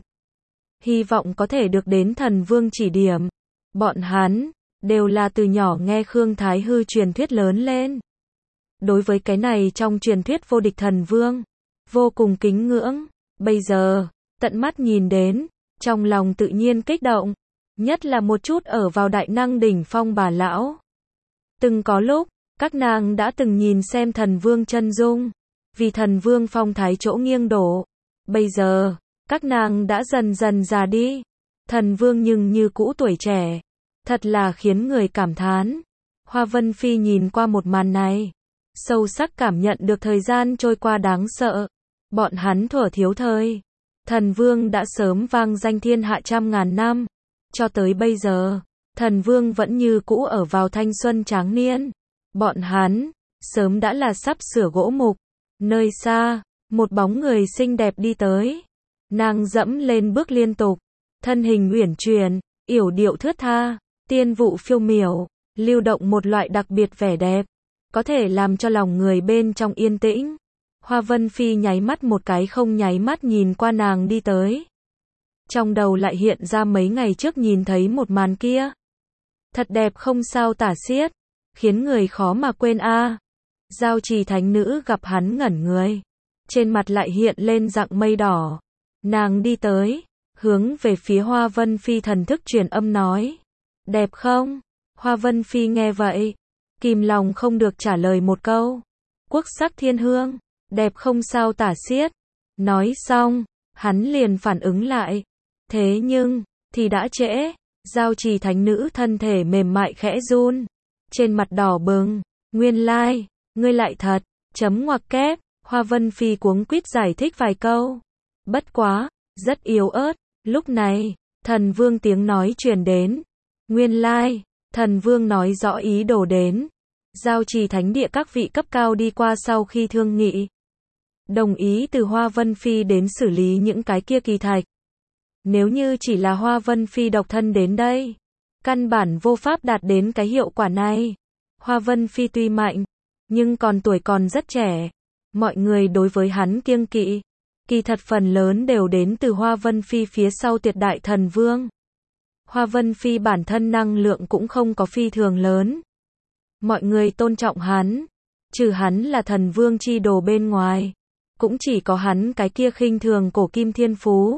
Hy vọng có thể được đến thần vương chỉ điểm. Bọn hắn, đều là từ nhỏ nghe Khương Thái Hư truyền thuyết lớn lên. Đối với cái này trong truyền thuyết vô địch thần vương, vô cùng kính ngưỡng. Bây giờ, tận mắt nhìn đến, trong lòng tự nhiên kích động. Nhất là một chút ở vào đại năng đỉnh phong bà lão. Từng có lúc, các nàng đã từng nhìn xem thần vương chân dung. Vì thần vương phong thái chỗ nghiêng đổ. Bây giờ, các nàng đã dần dần già đi. Thần vương nhưng như cũ tuổi trẻ. Thật là khiến người cảm thán. Hoa Vân Phi nhìn qua một màn này, sâu sắc cảm nhận được thời gian trôi qua đáng sợ. Bọn hắn thuở thiếu thời, thần vương đã sớm vang danh thiên hạ trăm ngàn năm. Cho tới bây giờ, thần vương vẫn như cũ ở vào thanh xuân tráng niên. Bọn hắn, sớm đã là sắp sửa gỗ mục. Nơi xa, một bóng người xinh đẹp đi tới. Nàng dẫm lên bước liên tục, thân hình uyển chuyển, yểu điệu thướt tha, tiên vụ phiêu miểu, lưu động một loại đặc biệt vẻ đẹp, có thể làm cho lòng người bên trong yên tĩnh. Hoa Vân Phi nháy mắt một cái không nháy mắt nhìn qua nàng đi tới. Trong đầu lại hiện ra mấy ngày trước nhìn thấy một màn kia. Thật đẹp không sao tả xiết, khiến người khó mà quên a. À. Giao trì thánh nữ gặp hắn ngẩn người, trên mặt lại hiện lên dạng mây đỏ. Nàng đi tới, hướng về phía Hoa Vân Phi thần thức truyền âm nói. Đẹp không? Hoa Vân Phi nghe vậy, kìm lòng không được trả lời một câu. Quốc sắc thiên hương, đẹp không sao tả xiết. Nói xong, hắn liền phản ứng lại. Thế nhưng, thì đã trễ. Giao trì thánh nữ thân thể mềm mại khẽ run, trên mặt đỏ bừng. Nguyên lai, like, ngươi lại thật, chấm ngoặc kép. Hoa Vân Phi cuống quýt giải thích vài câu. Bất quá, rất yếu ớt. Lúc này, thần vương tiếng nói truyền đến. Nguyên lai, like, thần vương nói rõ ý đồ đến. Giao trì thánh địa các vị cấp cao đi qua sau khi thương nghị, đồng ý từ Hoa Vân Phi đến xử lý những cái kia kỳ thạch. Nếu như chỉ là Hoa Vân Phi độc thân đến đây, căn bản vô pháp đạt đến cái hiệu quả này. Hoa Vân Phi tuy mạnh, nhưng còn tuổi còn rất trẻ. Mọi người đối với hắn kiêng kỵ, kỳ thật phần lớn đều đến từ Hoa Vân Phi phía sau tuyệt đại thần vương. Hoa Vân Phi bản thân năng lượng cũng không có phi thường lớn. Mọi người tôn trọng hắn, trừ hắn là thần vương chi đồ bên ngoài, cũng chỉ có hắn cái kia khinh thường cổ kim thiên phú.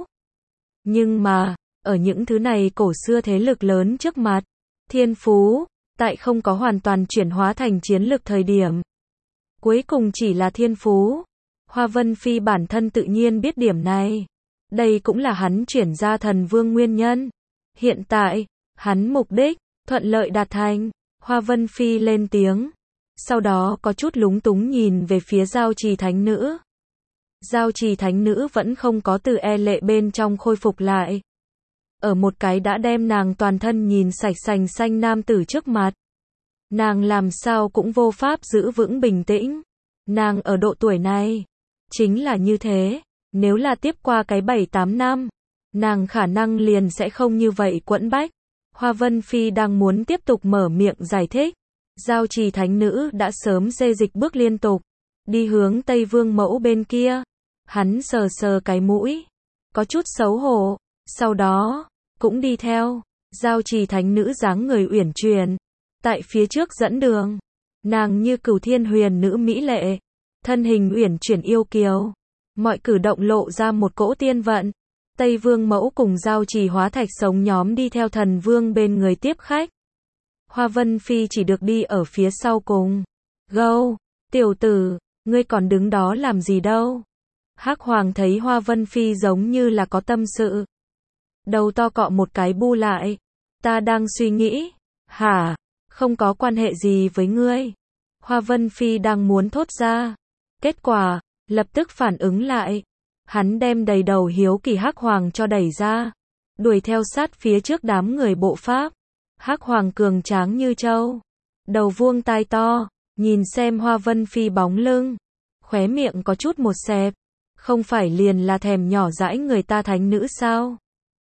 Nhưng mà, ở những thứ này cổ xưa thế lực lớn trước mặt, thiên phú, tại không có hoàn toàn chuyển hóa thành chiến lực thời điểm. Cuối cùng chỉ là thiên phú. Hoa Vân Phi bản thân tự nhiên biết điểm này. Đây cũng là hắn chuyển ra thần vương nguyên nhân. Hiện tại, hắn mục đích, thuận lợi đạt thành. Hoa Vân Phi lên tiếng. Sau đó có chút lúng túng nhìn về phía giao trì thánh nữ. Giao trì thánh nữ vẫn không có từ e lệ bên trong khôi phục lại. Ở một cái đã đem nàng toàn thân nhìn sạch sành xanh nam tử trước mặt. Nàng làm sao cũng vô pháp giữ vững bình tĩnh. Nàng ở độ tuổi này, chính là như thế. Nếu là tiếp qua cái bảy tám năm, nàng khả năng liền sẽ không như vậy quẫn bách. Hoa Vân Phi đang muốn tiếp tục mở miệng giải thích. Giao trì thánh nữ đã sớm xê dịch bước liên tục, đi hướng Tây Vương mẫu bên kia. Hắn sờ sờ cái mũi, có chút xấu hổ, sau đó, cũng đi theo. Giao trì thánh nữ dáng người uyển chuyển, tại phía trước dẫn đường. Nàng như cửu thiên huyền nữ mỹ lệ, thân hình uyển chuyển yêu kiều, mọi cử động lộ ra một cỗ tiên vận. Tây Vương mẫu cùng giao trì hóa thạch sống nhóm đi theo thần vương bên người tiếp khách. Hoa Vân Phi chỉ được đi ở phía sau cùng. Gâu, tiểu tử, ngươi còn đứng đó làm gì đâu? Hắc Hoàng thấy Hoa Vân Phi giống như là có tâm sự. Đầu to cọ một cái bu lại. Ta đang suy nghĩ. Hả? không có quan hệ gì với ngươi. Hoa Vân Phi đang muốn thốt ra. Kết quả, lập tức phản ứng lại. Hắn đem đầy đầu hiếu kỳ Hắc Hoàng cho đẩy ra. Đuổi theo sát phía trước đám người bộ pháp. Hắc Hoàng cường tráng như trâu. Đầu vuông tai to. Nhìn xem Hoa Vân Phi bóng lưng. Khóe miệng có chút một xẹp. Không phải liền là thèm nhỏ dãi người ta thánh nữ sao?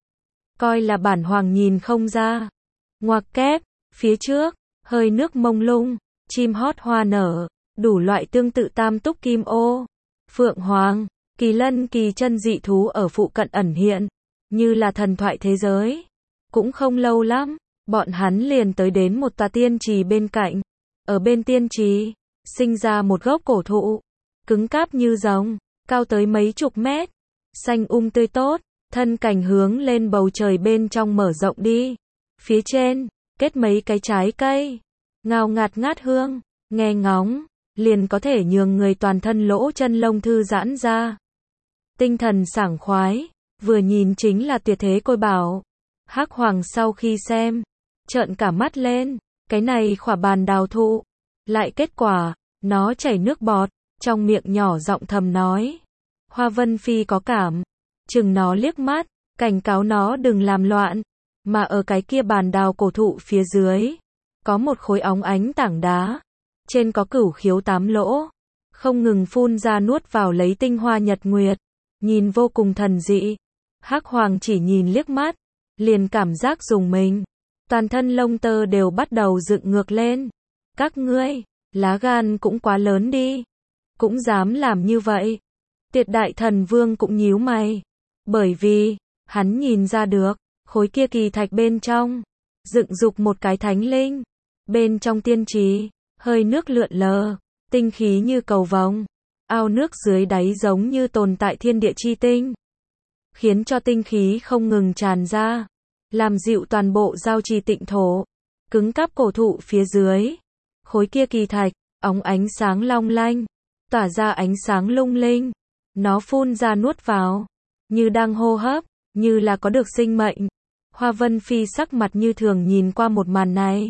Coi là bản hoàng nhìn không ra. Ngoặc kép, phía trước, hơi nước mông lung, chim hót hoa nở, đủ loại tương tự tam túc kim ô, phượng hoàng, kỳ lân kỳ chân dị thú ở phụ cận ẩn hiện, như là thần thoại thế giới. Cũng không lâu lắm, bọn hắn liền tới đến một tòa tiên trì bên cạnh. Ở bên tiên trì, sinh ra một gốc cổ thụ, cứng cáp như rồng, cao tới mấy chục mét, xanh um tươi tốt, thân cành hướng lên bầu trời bên trong mở rộng đi. Phía trên, kết mấy cái trái cây, ngào ngạt ngát hương, nghe ngóng, liền có thể nhường người toàn thân lỗ chân lông thư giãn ra. Tinh thần sảng khoái, vừa nhìn chính là tuyệt thế côi bảo. Hắc Hoàng sau khi xem, trợn cả mắt lên, cái này khỏa bàn đào thụ, lại kết quả, nó chảy nước bọt, trong miệng nhỏ giọng thầm nói. Hoa Vân Phi có cảm, chừng nó liếc mắt, cảnh cáo nó đừng làm loạn, mà ở cái kia bàn đào cổ thụ phía dưới, có một khối óng ánh tảng đá, trên có cửu khiếu tám lỗ, không ngừng phun ra nuốt vào lấy tinh hoa nhật nguyệt, nhìn vô cùng thần dị. Hắc Hoàng chỉ nhìn liếc mắt, liền cảm giác rùng mình, toàn thân lông tơ đều bắt đầu dựng ngược lên. Các ngươi, lá gan cũng quá lớn đi, cũng dám làm như vậy. Tiệt Đại Thần Vương cũng nhíu mày, bởi vì, hắn nhìn ra được, khối kia kỳ thạch bên trong, dựng dục một cái thánh linh. Bên trong tiên trì, hơi nước lượn lờ, tinh khí như cầu vồng, ao nước dưới đáy giống như tồn tại thiên địa chi tinh, khiến cho tinh khí không ngừng tràn ra, làm dịu toàn bộ giao trì tịnh thổ. Cứng cáp cổ thụ phía dưới, khối kia kỳ thạch, óng ánh sáng long lanh, tỏa ra ánh sáng lung linh, nó phun ra nuốt vào, như đang hô hấp, như là có được sinh mệnh. Hoa Vân Phi sắc mặt như thường nhìn qua một màn này.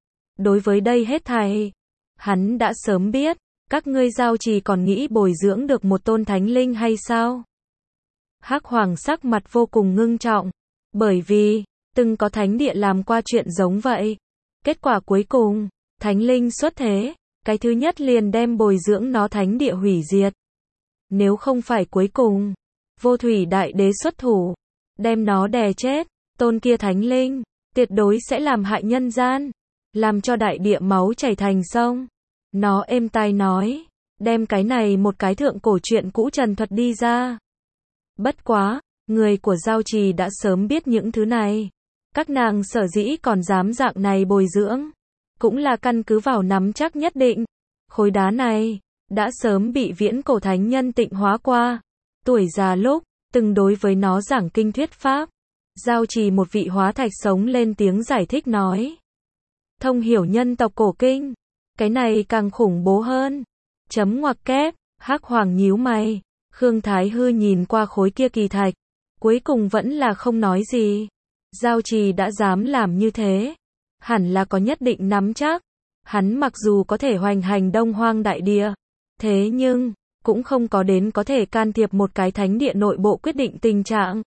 Đối với đây hết thảy, hắn đã sớm biết, các ngươi giao trì còn nghĩ bồi dưỡng được một tôn thánh linh hay sao? Hắc Hoàng sắc mặt vô cùng ngưng trọng, bởi vì, từng có thánh địa làm qua chuyện giống vậy. Kết quả cuối cùng, thánh linh xuất thế, cái thứ nhất liền đem bồi dưỡng nó thánh địa hủy diệt. Nếu không phải cuối cùng, Vô Thủy Đại Đế xuất thủ, đem nó đè chết, tôn kia thánh linh, tuyệt đối sẽ làm hại nhân gian, làm cho đại địa máu chảy thành sông. Nó êm tai nói, đem cái này một cái thượng cổ chuyện cũ trần thuật đi ra. Bất quá, người của giao trì đã sớm biết những thứ này. Các nàng sở dĩ còn dám dạng này bồi dưỡng, cũng là căn cứ vào nắm chắc nhất định. Khối đá này, đã sớm bị viễn cổ thánh nhân tịnh hóa qua. Tuổi già lúc, từng đối với nó giảng kinh thuyết pháp. Giao trì một vị hóa thạch sống lên tiếng giải thích nói. Thông hiểu nhân tộc cổ kinh. Cái này càng khủng bố hơn. Chấm ngoặc kép, Hắc Hoàng nhíu mày. Khương Thái Hư nhìn qua khối kia kỳ thạch. Cuối cùng vẫn là không nói gì. Giao trì đã dám làm như thế. Hẳn là có nhất định nắm chắc. Hắn mặc dù có thể hoành hành Đông Hoang đại địa. Thế nhưng, cũng không có đến có thể can thiệp một cái thánh địa nội bộ quyết định tình trạng.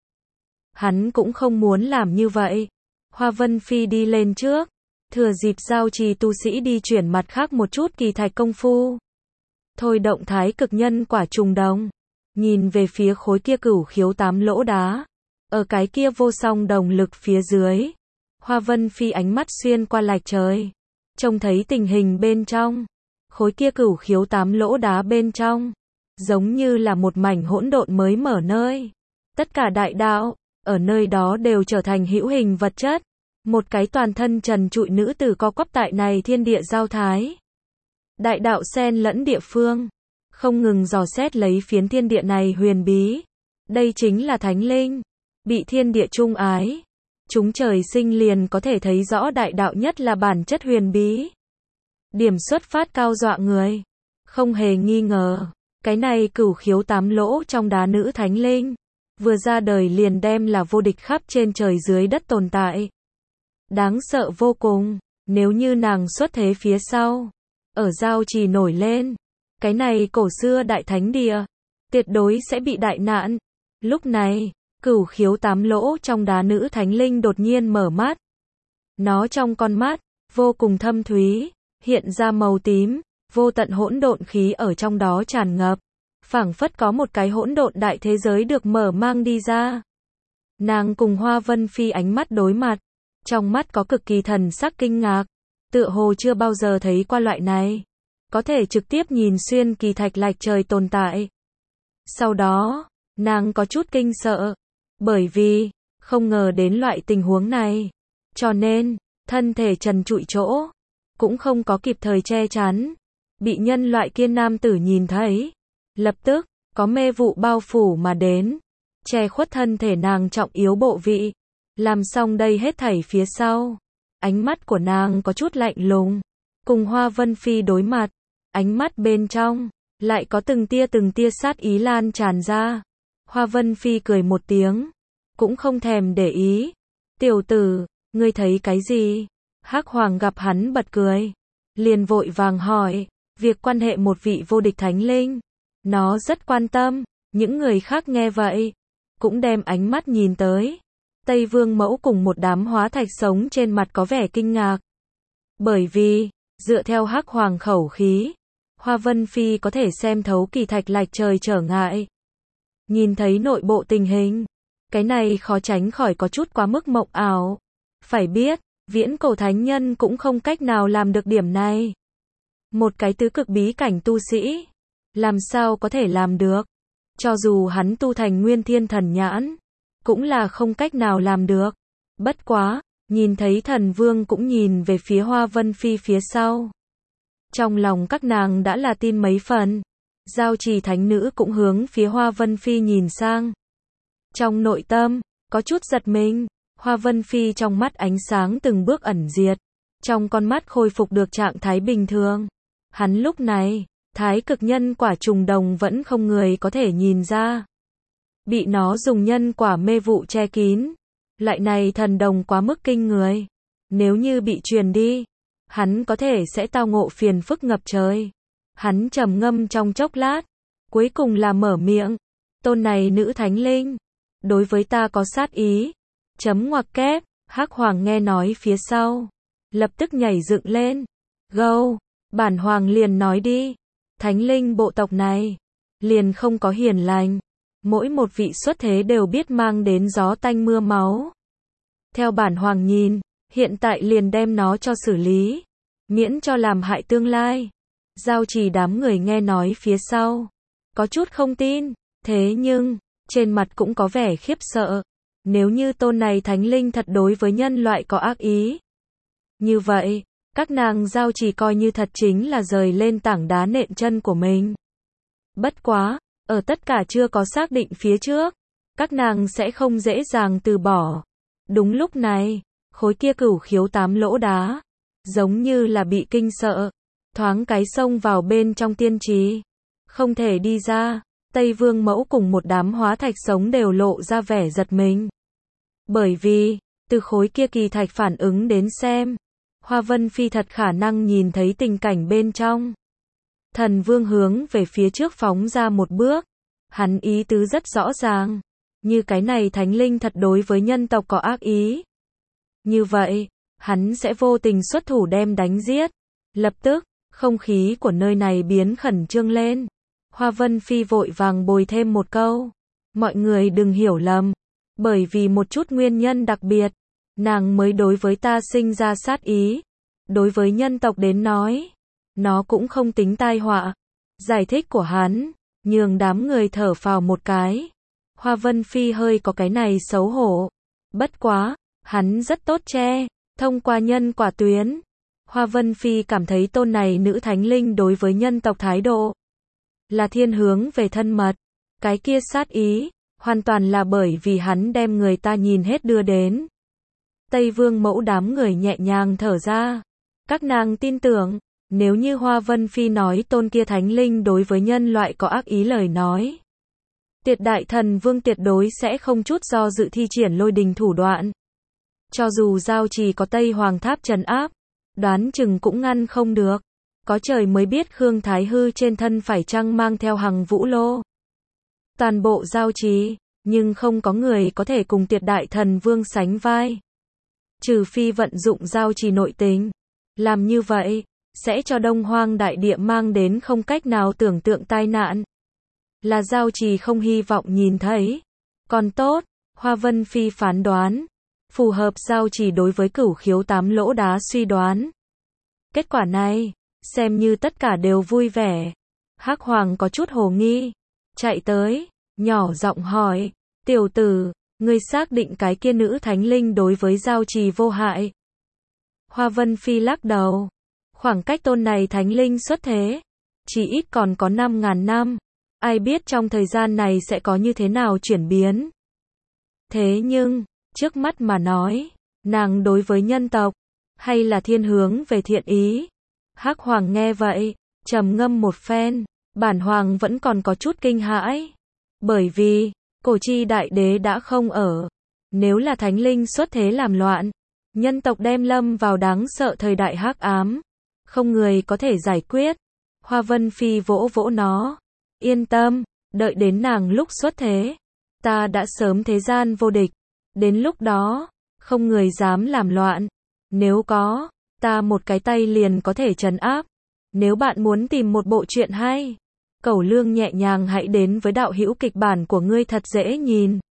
Hắn cũng không muốn làm như vậy. Hoa Vân Phi đi lên trước. Thừa dịp giao trì tu sĩ đi chuyển mặt khác một chút kỳ thạch công phu. Thôi động thái cực nhân quả trùng đồng. Nhìn về phía khối kia cửu khiếu tám lỗ đá. Ở cái kia vô song đồng lực phía dưới. Hoa Vân Phi ánh mắt xuyên qua lạch trời. Trông thấy tình hình bên trong. Khối kia cửu khiếu tám lỗ đá bên trong. Giống như là một mảnh hỗn độn mới mở nơi. Tất cả đại đạo, ở nơi đó đều trở thành hữu hình vật chất. Một cái toàn thân trần trụi nữ tử co quắp tại này thiên địa giao thái. Đại đạo xen lẫn địa phương. Không ngừng dò xét lấy phiến thiên địa này huyền bí. Đây chính là thánh linh. Bị thiên địa trung ái. Chúng trời sinh liền có thể thấy rõ đại đạo nhất là bản chất huyền bí. Điểm xuất phát cao dọa người. Không hề nghi ngờ. Cái này cửu khiếu tám lỗ trong đá nữ thánh linh. Vừa ra đời liền đem là vô địch khắp trên trời dưới đất tồn tại. Đáng sợ vô cùng. Nếu như nàng xuất thế phía sau, ở giao trì nổi lên, cái này cổ xưa đại thánh địa, tuyệt đối sẽ bị đại nạn. Lúc này, cửu khiếu tám lỗ trong đá nữ thánh linh đột nhiên mở mắt. Nó trong con mắt, vô cùng thâm thúy, hiện ra màu tím, vô tận hỗn độn khí ở trong đó tràn ngập. Phảng phất có một cái hỗn độn đại thế giới được mở mang đi ra. Nàng cùng Hoa Vân Phi ánh mắt đối mặt, trong mắt có cực kỳ thần sắc kinh ngạc, tựa hồ chưa bao giờ thấy qua loại này, có thể trực tiếp nhìn xuyên kỳ thạch lạch trời tồn tại. Sau đó, nàng có chút kinh sợ, bởi vì, không ngờ đến loại tình huống này, cho nên, thân thể trần trụi chỗ, cũng không có kịp thời che chắn, bị nhân loại kia nam tử nhìn thấy, lập tức, có mê vụ bao phủ mà đến, che khuất thân thể nàng trọng yếu bộ vị. Làm xong đây hết thảy phía sau, ánh mắt của nàng có chút lạnh lùng, cùng Hoa Vân Phi đối mặt, ánh mắt bên trong, lại có từng tia từng tia sát ý lan tràn ra. Hoa Vân Phi cười một tiếng, cũng không thèm để ý. Tiểu tử, ngươi thấy cái gì? Hắc Hoàng gặp hắn bật cười, liền vội vàng hỏi, việc quan hệ một vị vô địch thánh linh, nó rất quan tâm. Những người khác nghe vậy, cũng đem ánh mắt nhìn tới. Tây Vương Mẫu cùng một đám hóa thạch sống trên mặt có vẻ kinh ngạc. Bởi vì, dựa theo Hắc Hoàng khẩu khí, Hoa Vân Phi có thể xem thấu kỳ thạch lạch trời trở ngại. Nhìn thấy nội bộ tình hình, cái này khó tránh khỏi có chút quá mức mộng ảo. Phải biết, viễn cổ thánh nhân cũng không cách nào làm được điểm này. Một cái tứ cực bí cảnh tu sĩ, làm sao có thể làm được? Cho dù hắn tu thành nguyên thiên thần nhãn, cũng là không cách nào làm được. Bất quá, nhìn thấy thần vương cũng nhìn về phía Hoa Vân Phi phía sau. Trong lòng các nàng đã là tin mấy phần. Giao trì thánh nữ cũng hướng phía Hoa Vân Phi nhìn sang. Trong nội tâm, có chút giật mình, Hoa Vân Phi trong mắt ánh sáng từng bước ẩn diệt. Trong con mắt khôi phục được trạng thái bình thường. Hắn lúc này, thái cực nhân quả trùng đồng vẫn không người có thể nhìn ra. Bị nó dùng nhân quả mê vụ che kín. Loại này thần đồng quá mức kinh người. Nếu như bị truyền đi, hắn có thể sẽ tao ngộ phiền phức ngập trời. Hắn trầm ngâm trong chốc lát, cuối cùng là mở miệng. Tôn này nữ thánh linh, đối với ta có sát ý. Chấm ngoặc kép, Hắc Hoàng nghe nói phía sau, lập tức nhảy dựng lên. Gâu, bản hoàng liền nói đi. Thánh linh bộ tộc này, liền không có hiền lành. Mỗi một vị xuất thế đều biết mang đến gió tanh mưa máu. Theo bản hoàng nhìn, hiện tại liền đem nó cho xử lý, miễn cho làm hại tương lai. Giao trì đám người nghe nói phía sau, có chút không tin, thế nhưng, trên mặt cũng có vẻ khiếp sợ. Nếu như tôn này thánh linh thật đối với nhân loại có ác ý, như vậy, các nàng giao trì coi như thật chính là rời lên tảng đá nện chân của mình. Bất quá, ở tất cả chưa có xác định phía trước, các nàng sẽ không dễ dàng từ bỏ. Đúng lúc này, khối kia cửu khiếu tám lỗ đá, giống như là bị kinh sợ, thoáng cái xông vào bên trong tiên trì, không thể đi ra. Tây Vương Mẫu cùng một đám hóa thạch sống đều lộ ra vẻ giật mình. Bởi vì, từ khối kia kỳ thạch phản ứng đến xem, Hoa Vân Phi thật khả năng nhìn thấy tình cảnh bên trong. Thần Vương hướng về phía trước phóng ra một bước, hắn ý tứ rất rõ ràng, như cái này thánh linh thật đối với nhân tộc có ác ý. Như vậy, hắn sẽ vô tình xuất thủ đem đánh giết. Lập tức, không khí của nơi này biến khẩn trương lên. Hoa Vân Phi vội vàng bồi thêm một câu. Mọi người đừng hiểu lầm. Bởi vì một chút nguyên nhân đặc biệt, nàng mới đối với ta sinh ra sát ý. Đối với nhân tộc đến nói, nó cũng không tính tai họa. Giải thích của hắn, nhường đám người thở phào một cái. Hoa Vân Phi hơi có cái này xấu hổ. Bất quá, hắn rất tốt che, thông qua nhân quả tuyến. Hoa Vân Phi cảm thấy tôn này nữ thánh linh đối với nhân tộc thái độ là thiên hướng về thân mật. Cái kia sát ý, hoàn toàn là bởi vì hắn đem người ta nhìn hết đưa đến. Tây Vương Mẫu đám người nhẹ nhàng thở ra. Các nàng tin tưởng, nếu như Hoa Vân Phi nói tôn kia thánh linh đối với nhân loại có ác ý lời nói, Tuyệt Đại Thần Vương tuyệt đối sẽ không chút do dự thi triển lôi đình thủ đoạn. Cho dù giao trì có Tây Hoàng Tháp trấn áp, đoán chừng cũng ngăn không được. Có trời mới biết Khương Thái Hư trên thân phải chăng mang theo hằng vũ lô. Toàn bộ giao trì, nhưng không có người có thể cùng Tiệt Đại Thần Vương sánh vai. Trừ phi vận dụng giao trì nội tình. Làm như vậy, sẽ cho Đông Hoang đại địa mang đến không cách nào tưởng tượng tai nạn. Là giao trì không hy vọng nhìn thấy. Còn tốt, Hoa Vân Phi phán đoán. Phù hợp giao trì đối với Cửu Khiếu tám lỗ đá suy đoán. Kết quả này, xem như tất cả đều vui vẻ. Hắc Hoàng có chút hồ nghi. Chạy tới, nhỏ giọng hỏi. Tiểu tử, ngươi xác định cái kia nữ thánh linh đối với giao trì vô hại? Hoa Vân Phi lắc đầu. Khoảng cách tôn này thánh linh xuất thế, chỉ ít còn có năm ngàn năm. Ai biết trong thời gian này sẽ có như thế nào chuyển biến. Thế nhưng, trước mắt mà nói, nàng đối với nhân tộc, hay là thiên hướng về thiện ý. Hắc Hoàng nghe vậy, trầm ngâm một phen, bản hoàng vẫn còn có chút kinh hãi. Bởi vì, cổ chi đại đế đã không ở. Nếu là thánh linh xuất thế làm loạn, nhân tộc đem lâm vào đáng sợ thời đại hắc ám. Không người có thể giải quyết. Hoa Vân Phi vỗ vỗ nó. Yên tâm, đợi đến nàng lúc xuất thế. Ta đã sớm thế gian vô địch. Đến lúc đó, không người dám làm loạn. Nếu có, ta một cái tay liền có thể trấn áp. Nếu bạn muốn tìm một bộ truyện hay, Cẩu Lương nhẹ nhàng hãy đến với đạo hữu kịch bản của ngươi thật dễ nhìn.